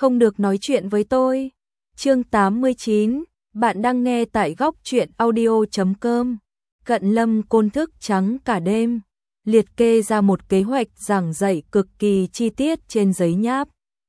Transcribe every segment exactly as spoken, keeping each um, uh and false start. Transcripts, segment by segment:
không được nói chuyện với tôi. Chương tám mươi chín, bạn đang nghe tại góc truyện audio chấm com. Cận Lâm Côn thức trắng cả đêm, liệt kê ra một kế hoạch giảng dạy cực kỳ chi tiết trên giấy nháp.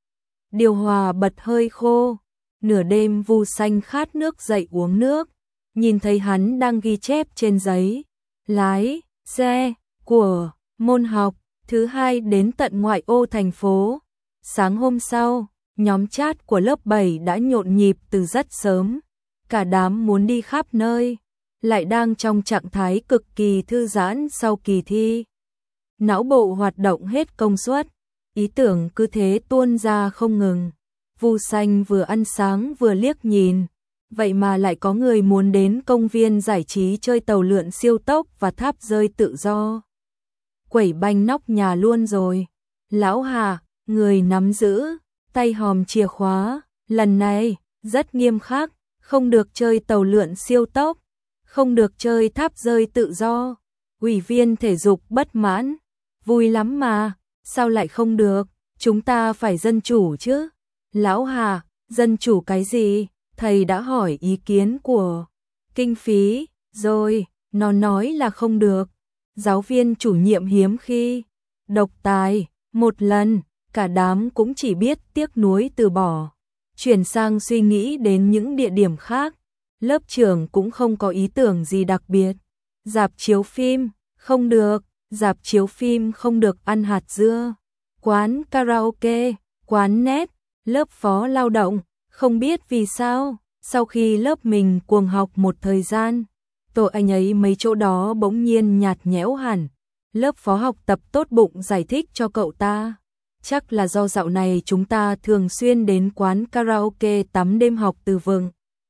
Điều hòa bật hơi khô, nửa đêm Vu Xanh khát nước dậy uống nước, nhìn thấy hắn đang ghi chép trên giấy, lái xe của môn học thứ hai đến tận ngoại ô thành phố. Sáng hôm sau, nhóm chat của lớp bảy đã nhộn nhịp từ rất sớm, cả đám muốn đi khắp nơi, lại đang trong trạng thái cực kỳ thư giãn sau kỳ thi. Não bộ hoạt động hết công suất, ý tưởng cứ thế tuôn ra không ngừng. Vu Xanh vừa ăn sáng vừa liếc nhìn, vậy mà lại có người muốn đến công viên giải trí chơi tàu lượn siêu tốc và tháp rơi tự do. Quẩy banh nóc nhà luôn rồi. Lão Hà, người nắm giữ tay hòm chìa khóa, lần này rất nghiêm khắc, không được chơi tàu lượn siêu tốc, không được chơi tháp rơi tự do. Ủy viên thể dục bất mãn, vui lắm mà, sao lại không được, chúng ta phải dân chủ chứ. Lão Hà, dân chủ cái gì, thầy đã hỏi ý kiến của kinh phí, rồi, nó nói là không được. Giáo viên chủ nhiệm hiếm khi độc tài, một lần, cả đám cũng chỉ biết tiếc nuối từ bỏ, chuyển sang suy nghĩ đến những địa điểm khác. Lớp trưởng cũng không có ý tưởng gì đặc biệt. Rạp chiếu phim, không được, rạp chiếu phim không được ăn hạt dưa. Quán karaoke, quán net, lớp phó lao động, không biết vì sao, sau khi lớp mình cuồng học một thời gian, tội anh ấy mấy chỗ đó bỗng nhiên nhạt nhẽo hẳn. Lớp phó học tập tốt bụng giải thích cho cậu ta, chắc là do dạo này chúng ta thường xuyên đến quán karaoke tắm đêm học từ vựng,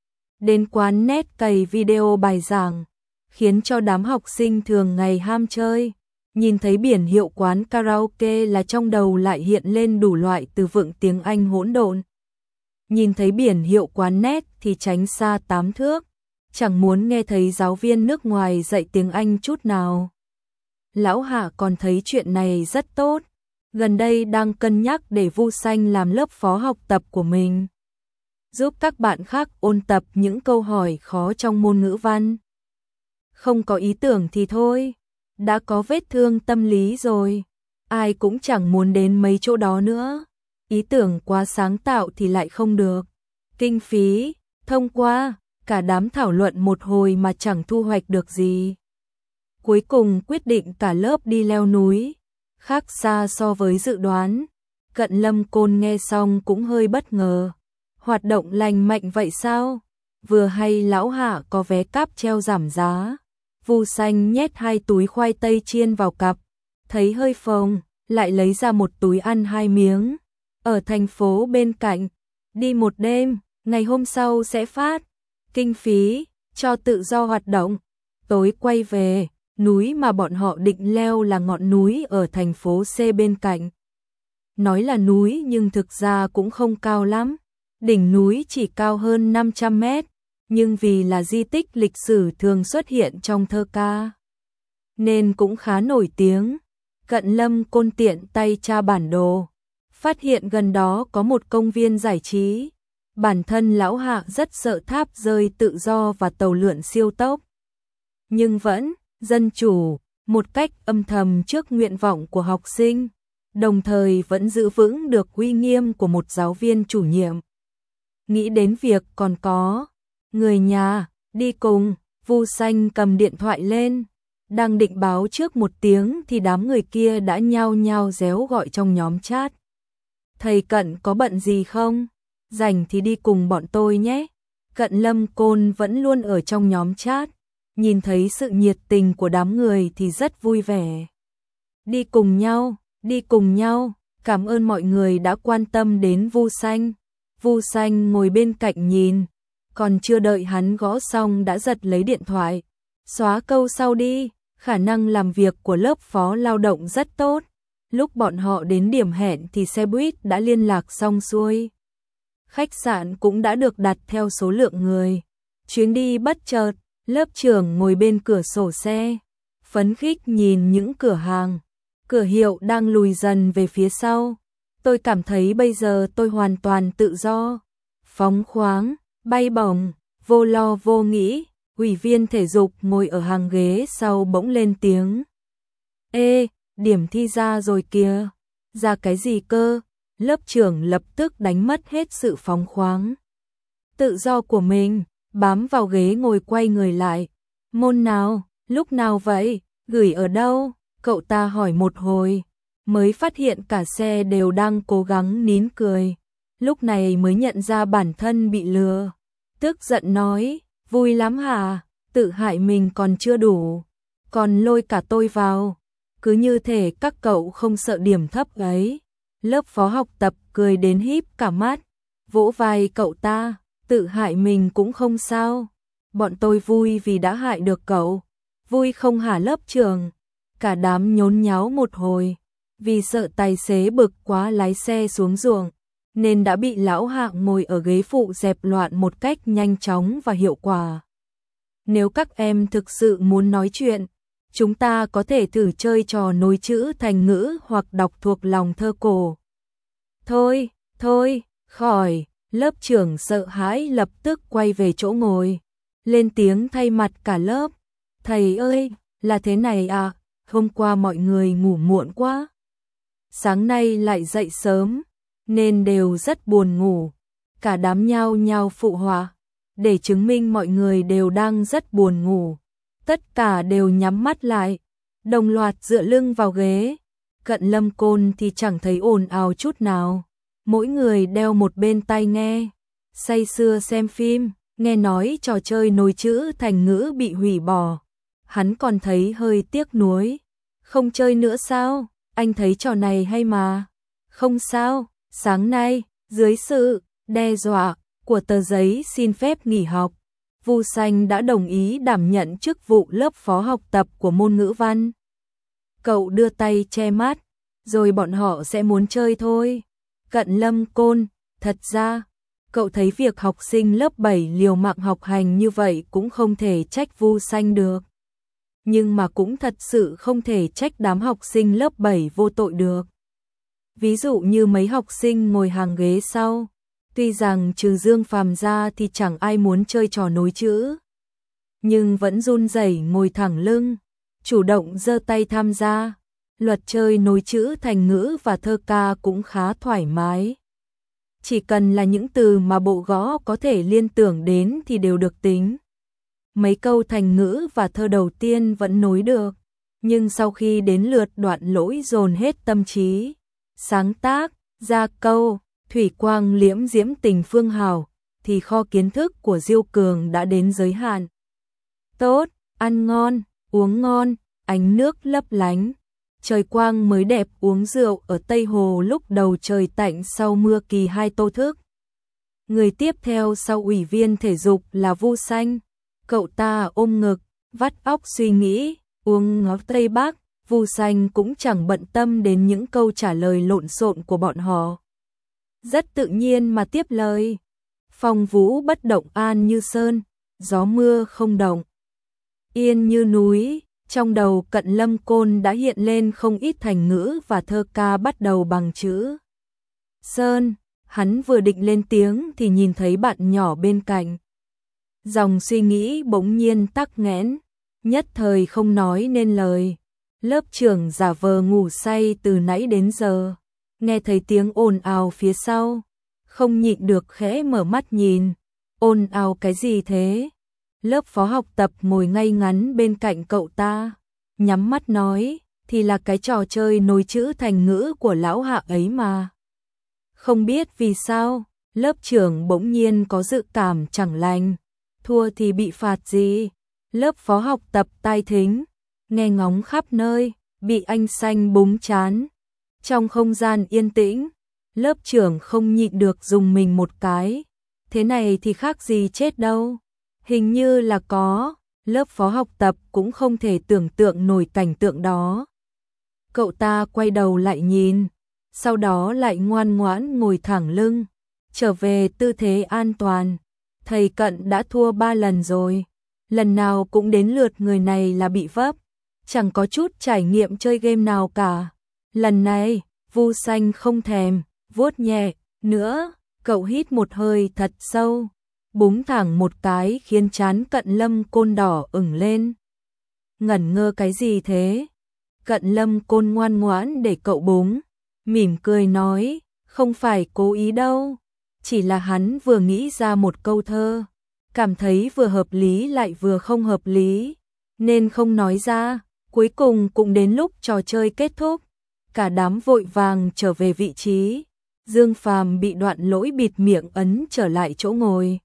đến quán net cày video bài giảng, khiến cho đám học sinh thường ngày ham chơi. Nhìn thấy biển hiệu quán karaoke là trong đầu lại hiện lên đủ loại từ vựng tiếng Anh hỗn độn. Nhìn thấy biển hiệu quán net thì tránh xa tám thước, chẳng muốn nghe thấy giáo viên nước ngoài dạy tiếng Anh chút nào. Lão Hạ còn thấy chuyện này rất tốt, gần đây đang cân nhắc để Vu Xanh làm lớp phó học tập của mình, giúp các bạn khác ôn tập những câu hỏi khó trong môn ngữ văn. Không có ý tưởng thì thôi, đã có vết thương tâm lý rồi, ai cũng chẳng muốn đến mấy chỗ đó nữa. Ý tưởng quá sáng tạo thì lại không được. Kinh phí, thông qua, cả đám thảo luận một hồi mà chẳng thu hoạch được gì. Cuối cùng quyết định cả lớp đi leo núi, khác xa so với dự đoán. Cận Lâm Côn nghe xong cũng hơi bất ngờ. Hoạt động lành mạnh vậy sao? Vừa hay lão Hạ có vé cáp treo giảm giá. Vu Xanh nhét hai túi khoai tây chiên vào cặp, thấy hơi phồng, lại lấy ra một túi ăn hai miếng. Ở thành phố bên cạnh, đi một đêm, ngày hôm sau sẽ phát. Kinh phí, cho tự do hoạt động. Tối quay về, núi mà bọn họ định leo là ngọn núi ở thành phố C bên cạnh. Nói là núi nhưng thực ra cũng không cao lắm. Đỉnh núi chỉ cao hơn năm trăm mét. Nhưng vì là di tích lịch sử thường xuất hiện trong thơ ca, nên cũng khá nổi tiếng. Cận Lâm Côn tiện tay tra bản đồ, phát hiện gần đó có một công viên giải trí. Bản thân lão Hạ rất sợ tháp rơi tự do và tàu lượn siêu tốc, nhưng vẫn dân chủ, một cách âm thầm trước nguyện vọng của học sinh, đồng thời vẫn giữ vững được uy nghiêm của một giáo viên chủ nhiệm. Nghĩ đến việc còn có người nhà đi cùng, Vu Xanh cầm điện thoại lên, đang định báo trước một tiếng thì đám người kia đã nhao nhao réo gọi trong nhóm chat. Thầy Cận có bận gì không? Rảnh thì đi cùng bọn tôi nhé. Cận Lâm Côn vẫn luôn ở trong nhóm chat, nhìn thấy sự nhiệt tình của đám người thì rất vui vẻ. Đi cùng nhau, đi cùng nhau, cảm ơn mọi người đã quan tâm đến Vu Xanh. Vu Xanh ngồi bên cạnh nhìn, còn chưa đợi hắn gõ xong đã giật lấy điện thoại. Xóa câu sau đi, khả năng làm việc của lớp phó lao động rất tốt. Lúc bọn họ đến điểm hẹn thì xe buýt đã liên lạc xong xuôi. Khách sạn cũng đã được đặt theo số lượng người. Chuyến đi bất chợt, lớp trưởng ngồi bên cửa sổ xe, phấn khích nhìn những cửa hàng, cửa hiệu đang lùi dần về phía sau. Tôi cảm thấy bây giờ tôi hoàn toàn tự do, phóng khoáng, bay bổng, vô lo vô nghĩ. Ủy viên thể dục ngồi ở hàng ghế sau bỗng lên tiếng. Ê, điểm thi ra rồi kìa. Ra cái gì cơ? Lớp trưởng lập tức đánh mất hết sự phóng khoáng tự do của mình, bám vào ghế ngồi quay người lại. Môn nào? Lúc nào vậy? Gửi ở đâu? Cậu ta hỏi một hồi, mới phát hiện cả xe đều đang cố gắng nín cười. Lúc này mới nhận ra bản thân bị lừa. Tức giận nói, vui lắm hả? Tự hại mình còn chưa đủ, còn lôi cả tôi vào. Cứ như thể các cậu không sợ điểm thấp ấy. Lớp phó học tập cười đến híp cả mắt, vỗ vai cậu ta, tự hại mình cũng không sao. Bọn tôi vui vì đã hại được cậu. Vui không hả lớp trưởng? Cả đám nhốn nháo một hồi, vì sợ tài xế bực quá lái xe xuống ruộng, nên đã bị lão Hạng ngồi ở ghế phụ dẹp loạn một cách nhanh chóng và hiệu quả. Nếu các em thực sự muốn nói chuyện, chúng ta có thể thử chơi trò nối chữ thành ngữ hoặc đọc thuộc lòng thơ cổ. Thôi, thôi, khỏi. Lớp trưởng sợ hãi lập tức quay về chỗ ngồi, lên tiếng thay mặt cả lớp. Thầy ơi, là thế này à, hôm qua mọi người ngủ muộn quá. Sáng nay lại dậy sớm, nên đều rất buồn ngủ. Cả đám nhao nhao phụ họa, để chứng minh mọi người đều đang rất buồn ngủ. Tất cả đều nhắm mắt lại, đồng loạt dựa lưng vào ghế. Cận Lâm Côn thì chẳng thấy ồn ào chút nào. Mỗi người đeo một bên tai nghe, say sưa xem phim, nghe nói trò chơi nối chữ thành ngữ bị hủy bỏ. Hắn còn thấy hơi tiếc nuối. Không chơi nữa sao? Anh thấy trò này hay mà. Không sao, sáng nay, dưới sự đe dọa của tờ giấy xin phép nghỉ học, Vu Xanh đã đồng ý đảm nhận chức vụ lớp phó học tập của môn ngữ văn. Cậu đưa tay che mắt, rồi bọn họ sẽ muốn chơi thôi. Cận Lâm Côn, thật ra, cậu thấy việc học sinh lớp bảy liều mạng học hành như vậy cũng không thể trách Vu Xanh được. Nhưng mà cũng thật sự không thể trách đám học sinh lớp bảy vô tội được. Ví dụ như mấy học sinh ngồi hàng ghế sau, tuy rằng trừ Dương Phàm ra thì chẳng ai muốn chơi trò nối chữ, nhưng vẫn run rẩy ngồi thẳng lưng, chủ động giơ tay tham gia. Luật chơi nối chữ thành ngữ và thơ ca cũng khá thoải mái. Chỉ cần là những từ mà bộ gõ có thể liên tưởng đến thì đều được tính. Mấy câu thành ngữ và thơ đầu tiên vẫn nối được, nhưng sau khi đến lượt đoạn lỗi dồn hết tâm trí, sáng tác ra câu thủy quang liễm diễm tình phương hào, thì kho kiến thức của Diêu Cường đã đến giới hạn. Tốt, ăn ngon, uống ngon, ánh nước lấp lánh. Trời quang mới đẹp, uống rượu ở Tây Hồ lúc đầu trời tạnh sau mưa kỳ hai tô thức. Người tiếp theo sau ủy viên thể dục là Vu Xanh. Cậu ta ôm ngực, vắt óc suy nghĩ, uống ngó Tây Bắc. Vu Xanh cũng chẳng bận tâm đến những câu trả lời lộn xộn của bọn họ. Rất tự nhiên mà tiếp lời. Phong vũ bất động an như sơn, gió mưa không động yên như núi. Trong đầu Cận Lâm Côn đã hiện lên không ít thành ngữ và thơ ca bắt đầu bằng chữ sơn. Hắn vừa định lên tiếng thì nhìn thấy bạn nhỏ bên cạnh. Dòng suy nghĩ bỗng nhiên tắc nghẽn, nhất thời không nói nên lời. Lớp trưởng giả vờ ngủ say từ nãy đến giờ, nghe thấy tiếng ồn ào phía sau, không nhịn được khẽ mở mắt nhìn. Ồn ào cái gì thế? Lớp phó học tập ngồi ngay ngắn bên cạnh cậu ta, nhắm mắt nói, thì là cái trò chơi nối chữ thành ngữ của lão Hạ ấy mà. Không biết vì sao, lớp trưởng bỗng nhiên có dự cảm chẳng lành, thua thì bị phạt gì. Lớp phó học tập tai thính, nghe ngóng khắp nơi, bị anh Xanh búng chán. Trong không gian yên tĩnh, lớp trưởng không nhịn được dùng mình một cái. Thế này thì khác gì chết đâu. Hình như là có, lớp phó học tập cũng không thể tưởng tượng nổi cảnh tượng đó. Cậu ta quay đầu lại nhìn, sau đó lại ngoan ngoãn ngồi thẳng lưng, trở về tư thế an toàn. Thầy Cận đã thua ba lần rồi, lần nào cũng đến lượt người này là bị vấp, chẳng có chút trải nghiệm chơi game nào cả. Lần này, Vu Xanh không thèm, vuốt nhẹ, nữa, cậu hít một hơi thật sâu, búng thẳng một cái khiến trán Cận Lâm Côn đỏ ửng lên. Ngẩn ngơ cái gì thế? Cận Lâm Côn ngoan ngoãn để cậu búng, mỉm cười nói, không phải cố ý đâu, chỉ là hắn vừa nghĩ ra một câu thơ, cảm thấy vừa hợp lý lại vừa không hợp lý, nên không nói ra. Cuối cùng cũng đến lúc trò chơi kết thúc, cả đám vội vàng trở về vị trí. Dương Phàm bị Đoạn Lỗi bịt miệng ấn trở lại chỗ ngồi.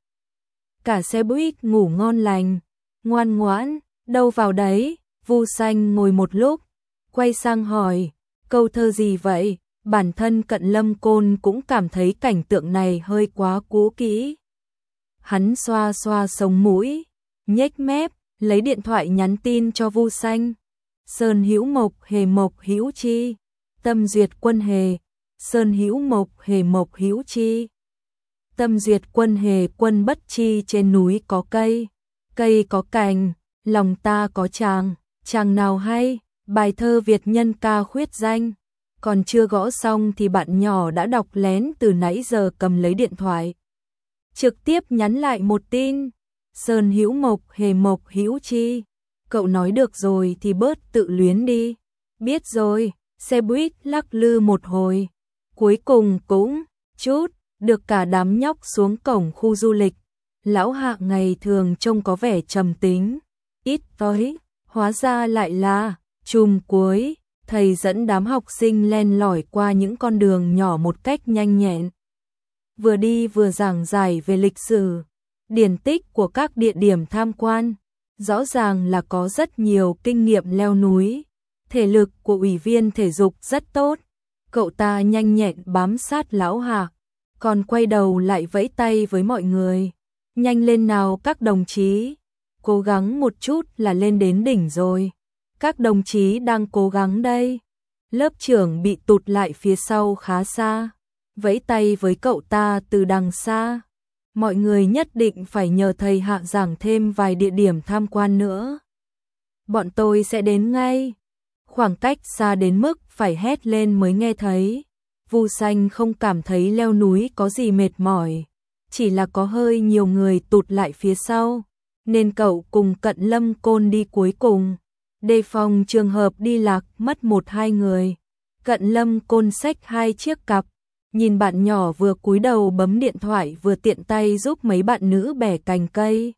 Cả xe buýt ngủ ngon lành, ngoan ngoãn, đâu vào đấy. Vu Xanh ngồi một lúc, quay sang hỏi, câu thơ gì vậy? Bản thân Cận Lâm Côn cũng cảm thấy cảnh tượng này hơi quá cũ kỹ. Hắn xoa xoa sống mũi, nhếch mép, lấy điện thoại nhắn tin cho Vu Xanh. Sơn hữu mộc hề mộc hữu chi, tâm duyệt quân hề. Sơn hữu mộc hề mộc hữu chi, tâm duyệt quân hề. Quân bất chi, trên núi có cây, cây có cành, lòng ta có chàng, chàng nào hay. Bài thơ Việt nhân ca khuyết danh, còn chưa gõ xong thì bạn nhỏ đã đọc lén từ nãy giờ, cầm lấy điện thoại trực tiếp nhắn lại một tin. Sơn hữu mộc hề mộc hữu chi. Cậu nói được rồi thì bớt tự luyến đi. Biết rồi. Xe buýt lắc lư một hồi, cuối cùng cũng chút được cả đám nhóc xuống cổng khu du lịch. Lão Hạ ngày thường trông có vẻ trầm tính, ít nói, hóa ra lại là chùm cuối. Thầy dẫn đám học sinh len lỏi qua những con đường nhỏ một cách nhanh nhẹn, vừa đi vừa giảng giải về lịch sử, điển tích của các địa điểm tham quan. Rõ ràng là có rất nhiều kinh nghiệm leo núi. Thể lực của ủy viên thể dục rất tốt, cậu ta nhanh nhẹn bám sát Lão Hạ, còn quay đầu lại vẫy tay với mọi người. Nhanh lên nào các đồng chí, cố gắng một chút là lên đến đỉnh rồi. Các đồng chí đang cố gắng đây. Lớp trưởng bị tụt lại phía sau khá xa, vẫy tay với cậu ta từ đằng xa. Mọi người nhất định phải nhờ thầy Hạ giảng thêm vài địa điểm tham quan nữa. Bọn tôi sẽ đến ngay. Khoảng cách xa đến mức phải hét lên mới nghe thấy. Vu Xanh không cảm thấy leo núi có gì mệt mỏi, chỉ là có hơi nhiều người tụt lại phía sau, nên cậu cùng Cận Lâm Côn đi cuối cùng, đề phòng trường hợp đi lạc mất một hai người. Cận Lâm Côn xách hai chiếc cặp, nhìn bạn nhỏ vừa cúi đầu bấm điện thoại vừa tiện tay giúp mấy bạn nữ bẻ cành cây.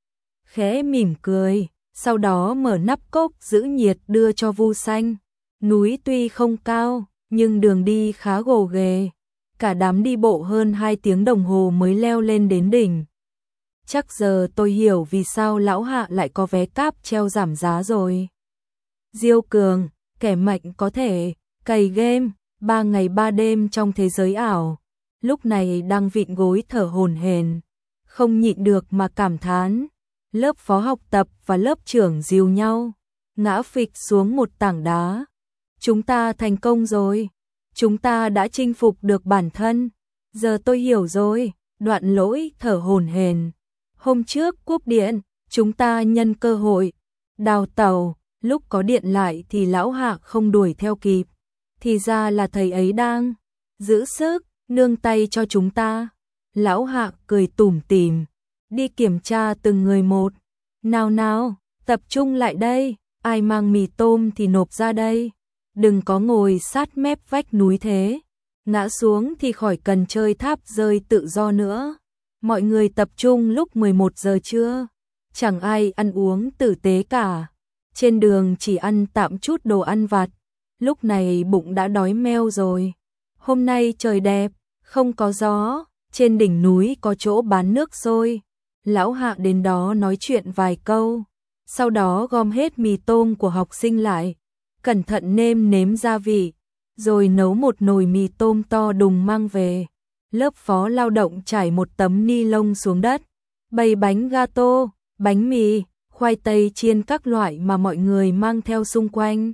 Khẽ mỉm cười, sau đó mở nắp cốc giữ nhiệt đưa cho Vu Xanh. Núi tuy không cao, nhưng đường đi khá gồ ghề. Cả đám đi bộ hơn hai tiếng đồng hồ mới leo lên đến đỉnh. Chắc giờ tôi hiểu vì sao Lão Hạ lại có vé cáp treo giảm giá rồi. Diêu Cường, kẻ mạnh có thể cày game ba ngày ba đêm trong thế giới ảo, lúc này đang vịn gối thở hổn hển, không nhịn được mà cảm thán. Lớp phó học tập và lớp trưởng dìu nhau, ngã phịch xuống một tảng đá. Chúng ta thành công rồi, chúng ta đã chinh phục được bản thân. Giờ tôi hiểu rồi. Đoạn Lỗi thở hổn hển. Hôm trước cúp điện, chúng ta nhân cơ hội đào tàu, lúc có điện lại thì Lão Hạ không đuổi theo kịp. Thì ra là thầy ấy đang giữ sức, nương tay cho chúng ta. Lão Hạ cười tủm tỉm, đi kiểm tra từng người một. Nào nào, tập trung lại đây, ai mang mì tôm thì nộp ra đây. Đừng có ngồi sát mép vách núi thế, ngã xuống thì khỏi cần chơi tháp rơi tự do nữa. Mọi người tập trung lúc mười một giờ trưa, chẳng ai ăn uống tử tế cả. Trên đường chỉ ăn tạm chút đồ ăn vặt, lúc này bụng đã đói meo rồi. Hôm nay trời đẹp, không có gió, trên đỉnh núi có chỗ bán nước sôi. Lão Hạ đến đó nói chuyện vài câu, sau đó gom hết mì tôm của học sinh lại, cẩn thận nêm nếm gia vị, rồi nấu một nồi mì tôm to đùng mang về. Lớp phó lao động trải một tấm ni lông xuống đất, bày bánh gato, bánh mì, khoai tây chiên các loại mà mọi người mang theo xung quanh.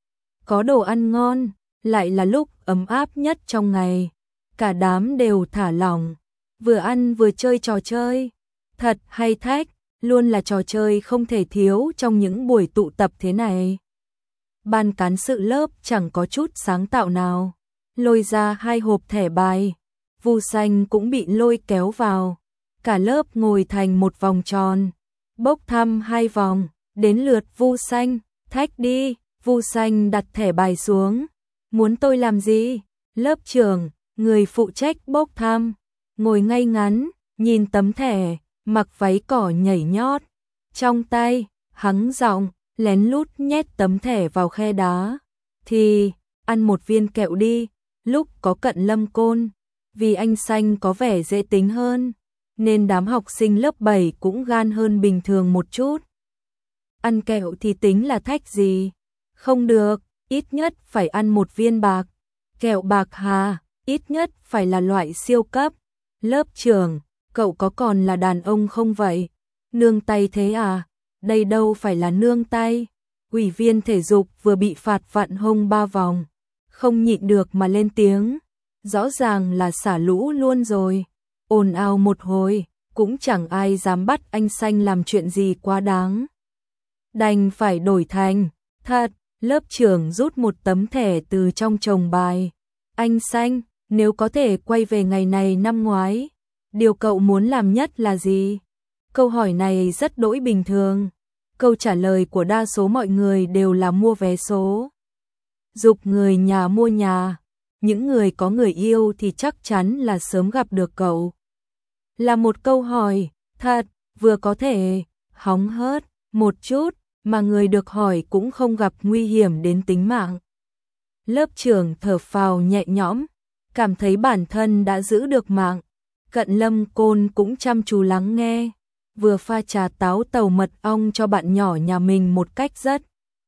Có đồ ăn ngon, lại là lúc ấm áp nhất trong ngày. Cả đám đều thả lỏng, vừa ăn vừa chơi trò chơi. Thật hay thách, luôn là trò chơi không thể thiếu trong những buổi tụ tập thế này. Ban cán sự lớp chẳng có chút sáng tạo nào. lôi ra hai hộp thẻ bài. Vu Xanh cũng bị lôi kéo vào. Cả lớp ngồi thành một vòng tròn, bốc thăm hai vòng, đến lượt Vu Xanh, thách đi. Vu Xanh đặt thẻ bài xuống. Muốn tôi làm gì? Lớp trưởng, người phụ trách bốc thăm, ngồi ngay ngắn, nhìn tấm thẻ, mặc váy cỏ nhảy nhót. Trong tay, hắng giọng, lén lút nhét tấm thẻ vào khe đá. Thì, ăn một viên kẹo đi, lúc có Cận Lâm Côn. Vì anh Xanh có vẻ dễ tính hơn, nên đám học sinh lớp bảy cũng gan hơn bình thường một chút. Ăn kẹo thì tính là thách gì? Không được, ít nhất phải ăn một viên bạc. Kẹo bạc hà, ít nhất phải là loại siêu cấp. Lớp trưởng, cậu có còn là đàn ông không vậy? Nương tay thế à? Đây đâu phải là nương tay. Ủy viên thể dục vừa bị phạt vặn hông ba vòng, không nhịn được mà lên tiếng. Rõ ràng là xả lũ luôn rồi. Ồn ào một hồi, cũng chẳng ai dám bắt anh Xanh làm chuyện gì quá đáng. Đành phải đổi thành, thật, lớp trưởng rút một tấm thẻ từ trong chồng bài. Anh Xanh, nếu có thể quay về ngày này năm ngoái, điều cậu muốn làm nhất là gì? Câu hỏi này rất đỗi bình thường. Câu trả lời của đa số mọi người đều là mua vé số. Giục người nhà mua nhà. Những người có người yêu thì chắc chắn là sớm gặp được cậu. Là một câu hỏi, thật, vừa có thể, hóng hớt, một chút, mà người được hỏi cũng không gặp nguy hiểm đến tính mạng. Lớp trưởng thở phào nhẹ nhõm, cảm thấy bản thân đã giữ được mạng. Cận Lâm Côn cũng chăm chú lắng nghe, vừa pha trà táo tàu mật ong cho bạn nhỏ nhà mình một cách rất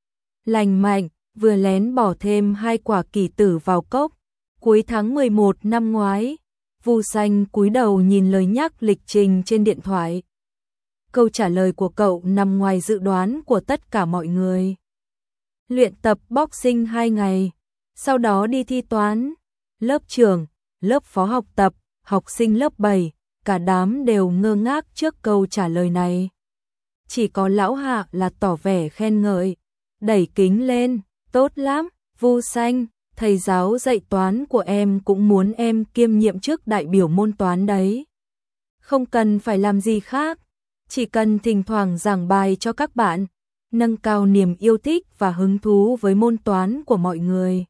lành mạnh, vừa lén bỏ thêm hai quả kỳ tử vào cốc. Cuối tháng mười một năm ngoái, Vu Xanh cúi đầu nhìn lời nhắc lịch trình trên điện thoại. Câu trả lời của cậu nằm ngoài dự đoán của tất cả mọi người. Luyện tập boxing hai ngày, sau đó đi thi toán. Lớp trưởng, lớp phó học tập, học sinh lớp bảy, cả đám đều ngơ ngác trước câu trả lời này. Chỉ có lão Hạ là tỏ vẻ khen ngợi, đẩy kính lên, tốt lắm, Vu Xanh. Thầy giáo dạy toán của em cũng muốn em kiêm nhiệm chức đại biểu môn toán đấy. Không cần phải làm gì khác, chỉ cần thỉnh thoảng giảng bài cho các bạn, nâng cao niềm yêu thích và hứng thú với môn toán của mọi người.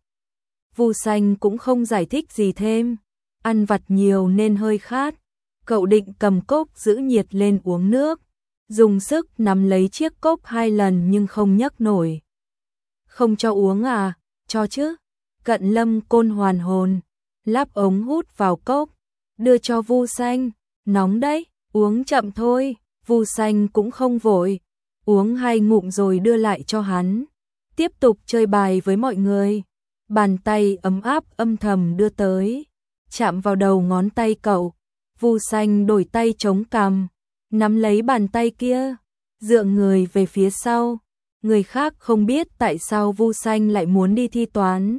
Vu Xanh cũng không giải thích gì thêm, ăn vặt nhiều nên hơi khát. Cậu định cầm cốc giữ nhiệt lên uống nước, dùng sức nắm lấy chiếc cốc hai lần nhưng không nhấc nổi. Không cho uống à? Cho chứ. Cận Lâm Côn hoàn hồn, lắp ống hút vào cốc, đưa cho Vu Xanh, nóng đấy, uống chậm thôi. Vu Xanh cũng không vội, uống hai ngụm rồi đưa lại cho hắn, tiếp tục chơi bài với mọi người. Bàn tay ấm áp âm thầm đưa tới, chạm vào đầu ngón tay cậu. Vu Xanh đổi tay chống cằm, nắm lấy bàn tay kia, dựa người về phía sau. Người khác không biết tại sao Vu Xanh lại muốn đi thi toán,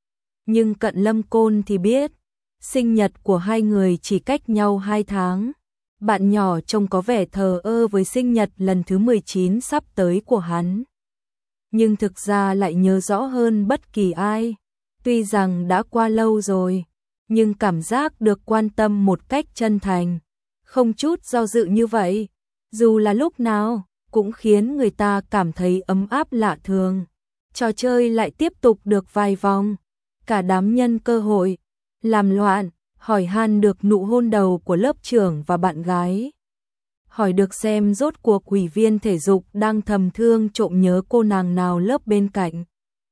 nhưng Cận Lâm Côn thì biết. Sinh nhật của hai người chỉ cách nhau hai tháng. Bạn nhỏ trông có vẻ thờ ơ với sinh nhật lần thứ mười chín sắp tới của hắn, nhưng thực ra lại nhớ rõ hơn bất kỳ ai. Tuy rằng đã qua lâu rồi, nhưng cảm giác được quan tâm một cách chân thành, không chút do dự như vậy, dù là lúc nào, cũng khiến người ta cảm thấy ấm áp lạ thường. Trò chơi lại tiếp tục được vài vòng. Cả đám nhân cơ hội làm loạn, hỏi han được nụ hôn đầu của lớp trưởng và bạn gái. Hỏi được xem rốt cuộc ủy viên thể dục đang thầm thương trộm nhớ cô nàng nào lớp bên cạnh.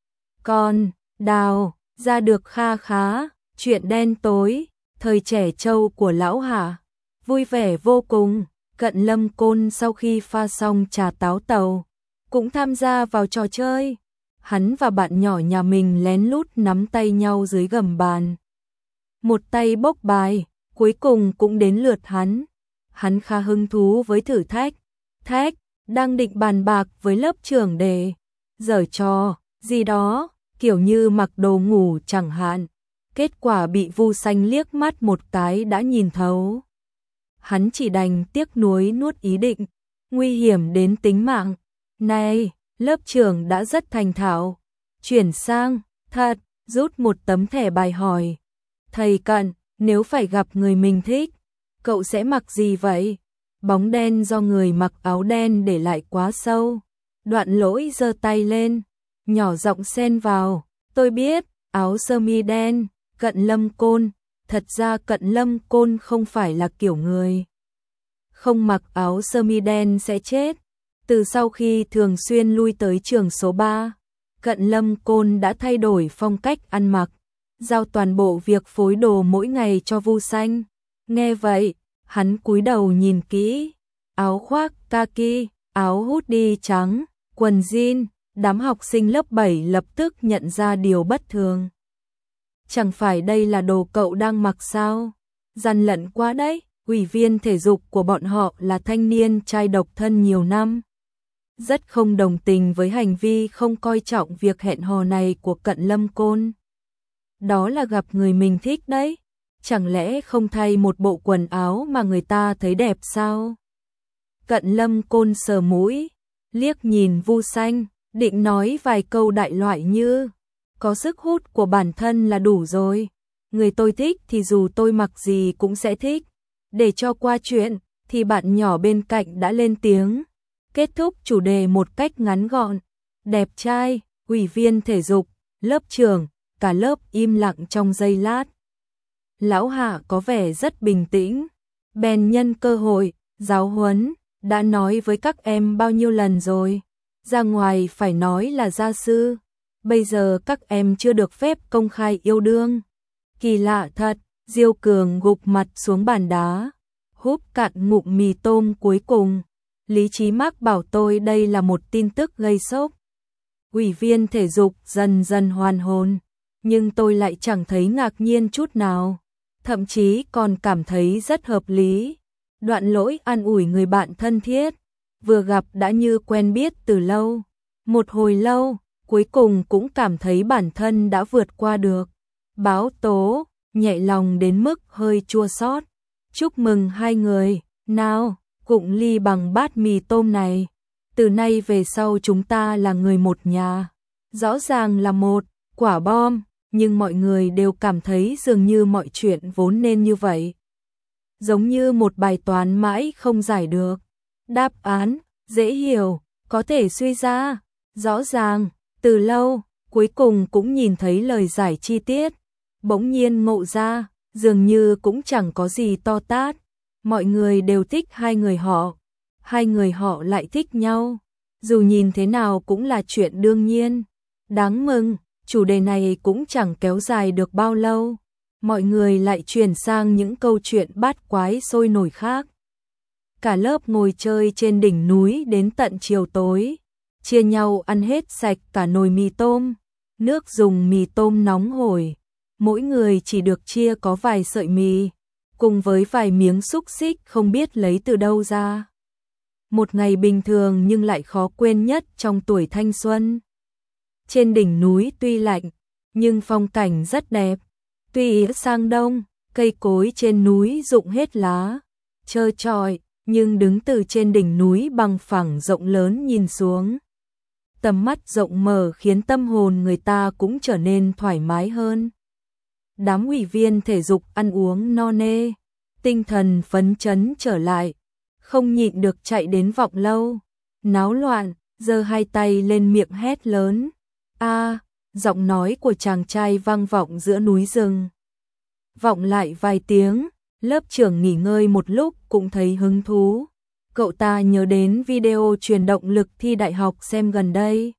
Còn đào ra được kha khá, chuyện đen tối, thời trẻ trâu của lão Hạ. Vui vẻ vô cùng. Cận Lâm Côn sau khi pha xong trà táo tàu, cũng tham gia vào trò chơi. Hắn và bạn nhỏ nhà mình lén lút nắm tay nhau dưới gầm bàn. Một tay bốc bài, cuối cùng cũng đến lượt hắn. Hắn khá hứng thú với thử thách. Thách, đang định bàn bạc với lớp trưởng để giở trò, gì đó, kiểu như mặc đồ ngủ chẳng hạn. Kết quả bị Vu Xanh liếc mắt một cái đã nhìn thấu. Hắn chỉ đành tiếc nuối nuốt ý định, nguy hiểm đến tính mạng. Này, lớp trưởng đã rất thành thạo. Chuyển sang, thật, rút một tấm thẻ bài hỏi. Thầy Cận, nếu phải gặp người mình thích, cậu sẽ mặc gì vậy? Bóng đen do người mặc áo đen để lại quá sâu. Đoạn Lỗi giơ tay lên, nhỏ giọng xen vào. Tôi biết, áo sơ mi đen, Cận Lâm Côn. Thật ra Cận Lâm Côn không phải là kiểu người không mặc áo sơ mi đen sẽ chết. Từ sau khi thường xuyên lui tới trường số ba, Cận Lâm Côn đã thay đổi phong cách ăn mặc, giao toàn bộ việc phối đồ mỗi ngày cho Vu Xanh. Nghe vậy, hắn cúi đầu nhìn kỹ, áo khoác kaki, áo hoodie trắng, quần jean, đám học sinh lớp bảy lập tức nhận ra điều bất thường. Chẳng phải đây là đồ cậu đang mặc sao? Gian lận quá đấy, ủy viên thể dục của bọn họ là thanh niên trai độc thân nhiều năm. Rất không đồng tình với hành vi không coi trọng việc hẹn hò này của Cận Lâm Côn. Đó là gặp người mình thích đấy, chẳng lẽ không thay một bộ quần áo mà người ta thấy đẹp sao? Cận Lâm Côn sờ mũi, liếc nhìn Vu Xanh, định nói vài câu đại loại như có sức hút của bản thân là đủ rồi. Người tôi thích thì dù tôi mặc gì cũng sẽ thích. Để cho qua chuyện, thì bạn nhỏ bên cạnh đã lên tiếng. Kết thúc chủ đề một cách ngắn gọn. Đẹp trai, ủy viên thể dục, lớp trưởng, cả lớp im lặng trong giây lát. Lão Hạ có vẻ rất bình tĩnh. Bèn nhân cơ hội, giáo huấn, đã nói với các em bao nhiêu lần rồi. Ra ngoài phải nói là gia sư. Bây giờ các em chưa được phép công khai yêu đương. Kỳ lạ thật, Diêu Cường gục mặt xuống bàn đá, húp cạn ngụm mì tôm cuối cùng. Lý Trí Mác bảo tôi đây là một tin tức gây sốc. Ủy viên thể dục dần dần hoàn hồn, nhưng tôi lại chẳng thấy ngạc nhiên chút nào, thậm chí còn cảm thấy rất hợp lý. Đoạn Lỗi an ủi người bạn thân thiết, vừa gặp đã như quen biết từ lâu. Một hồi lâu, cuối cùng cũng cảm thấy bản thân đã vượt qua được. Báo tố, nhẹ lòng đến mức hơi chua xót. Chúc mừng hai người, nào, cụng ly bằng bát mì tôm này. Từ nay về sau chúng ta là người một nhà. Rõ ràng là một quả bom, nhưng mọi người đều cảm thấy dường như mọi chuyện vốn nên như vậy. Giống như một bài toán mãi không giải được. Đáp án, dễ hiểu, có thể suy ra, rõ ràng, từ lâu, cuối cùng cũng nhìn thấy lời giải chi tiết. Bỗng nhiên ngộ ra, dường như cũng chẳng có gì to tát. Mọi người đều thích hai người họ. Hai người họ lại thích nhau. Dù nhìn thế nào cũng là chuyện đương nhiên. Đáng mừng, chủ đề này cũng chẳng kéo dài được bao lâu. Mọi người lại chuyển sang những câu chuyện bát quái sôi nổi khác. Cả lớp ngồi chơi trên đỉnh núi đến tận chiều tối. Chia nhau ăn hết sạch cả nồi mì tôm. Nước dùng mì tôm nóng hổi. Mỗi người chỉ được chia có vài sợi mì, cùng với vài miếng xúc xích không biết lấy từ đâu ra. Một ngày bình thường nhưng lại khó quên nhất trong tuổi thanh xuân. Trên đỉnh núi tuy lạnh, nhưng phong cảnh rất đẹp. Tuy sang đông, cây cối trên núi rụng hết lá, trơ trọi, nhưng đứng từ trên đỉnh núi bằng phẳng rộng lớn nhìn xuống. Tầm mắt rộng mở khiến tâm hồn người ta cũng trở nên thoải mái hơn. Đám ủy viên thể dục ăn uống no nê, tinh thần phấn chấn trở lại, không nhịn được chạy đến vọng lâu, náo loạn, giơ hai tay lên miệng hét lớn. A, giọng nói của chàng trai vang vọng giữa núi rừng. Vọng lại vài tiếng, lớp trưởng nghỉ ngơi một lúc cũng thấy hứng thú. Cậu ta nhớ đến video truyền động lực thi đại học xem gần đây.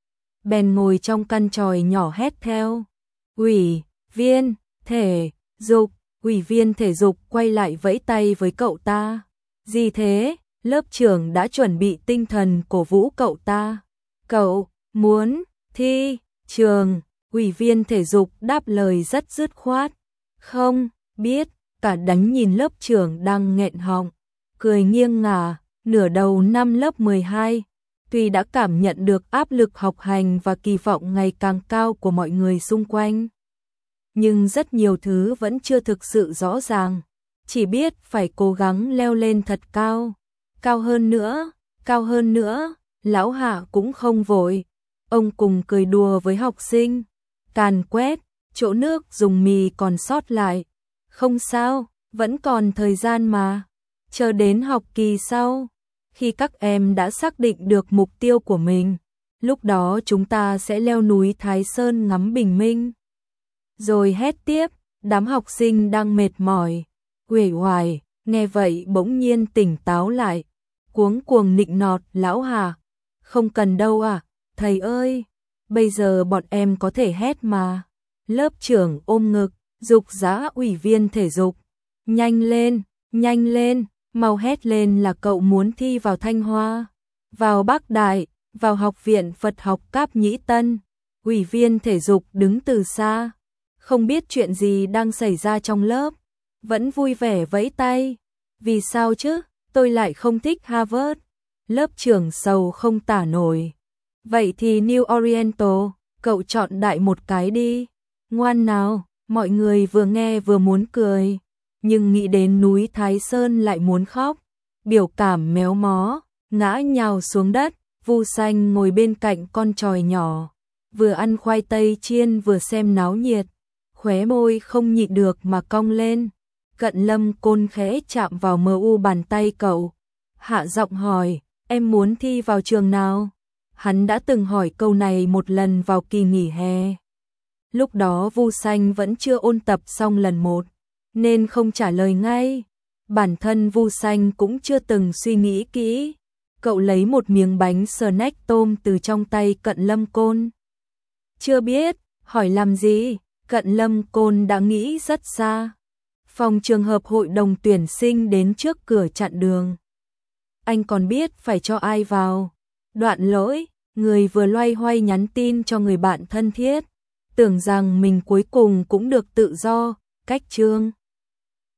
Bèn ngồi trong căn chòi nhỏ hét theo. Ủy viên thể dục, ủy viên thể dục quay lại vẫy tay với cậu ta. Gì thế? Lớp trưởng đã chuẩn bị tinh thần cổ vũ cậu ta. Cậu muốn thi trường? Ủy viên thể dục đáp lời rất dứt khoát. Không biết. Cả đánh nhìn lớp trưởng đang nghẹn họng, cười nghiêng ngả. Nửa đầu năm lớp mười hai, tuy đã cảm nhận được áp lực học hành và kỳ vọng ngày càng cao của mọi người xung quanh, nhưng rất nhiều thứ vẫn chưa thực sự rõ ràng, chỉ biết phải cố gắng leo lên thật cao, cao hơn nữa, cao hơn nữa. Lão Hạ cũng không vội, ông cùng cười đùa với học sinh, càn quét, chỗ nước dùng mì còn sót lại. Không sao, vẫn còn thời gian mà. Chờ đến học kỳ sau, khi các em đã xác định được mục tiêu của mình, lúc đó chúng ta sẽ leo núi Thái Sơn ngắm bình minh. Rồi hét tiếp, đám học sinh đang mệt mỏi, uể oải, nghe vậy bỗng nhiên tỉnh táo lại, cuống cuồng nịnh nọt, lão Hà, không cần đâu à, thầy ơi, bây giờ bọn em có thể hét mà. Lớp trưởng ôm ngực, giục giã ủy viên thể dục, nhanh lên, nhanh lên, mau hét lên là cậu muốn thi vào Thanh Hoa, vào Bắc Đại, vào Học viện Phật học Cáp Nhĩ Tân. Ủy viên thể dục đứng từ xa, không biết chuyện gì đang xảy ra trong lớp, vẫn vui vẻ vẫy tay. Vì sao chứ, tôi lại không thích Harvard. Lớp trưởng sầu không tả nổi. Vậy thì New Oriental, cậu chọn đại một cái đi. Ngoan nào, mọi người vừa nghe vừa muốn cười, nhưng nghĩ đến núi Thái Sơn lại muốn khóc. Biểu cảm méo mó, ngã nhào xuống đất. Vu Xanh ngồi bên cạnh con tròi nhỏ, vừa ăn khoai tây chiên vừa xem náo nhiệt, khóe môi không nhịn được mà cong lên. Cận Lâm Côn khẽ chạm vào mờ u bàn tay cậu, hạ giọng hỏi, em muốn thi vào trường nào? Hắn đã từng hỏi câu này một lần vào kỳ nghỉ hè. Lúc đó Vu Xanh vẫn chưa ôn tập xong lần một, nên không trả lời ngay. Bản thân Vu Xanh cũng chưa từng suy nghĩ kỹ. Cậu lấy một miếng bánh snack tôm từ trong tay Cận Lâm Côn. Chưa biết, hỏi làm gì? Cận Lâm Côn đã nghĩ rất xa. Phòng trường hợp hội đồng tuyển sinh đến trước cửa chặn đường. Anh còn biết phải cho ai vào. Đoạn Lỗi, người vừa loay hoay nhắn tin cho người bạn thân thiết, tưởng rằng mình cuối cùng cũng được tự do, cách chương.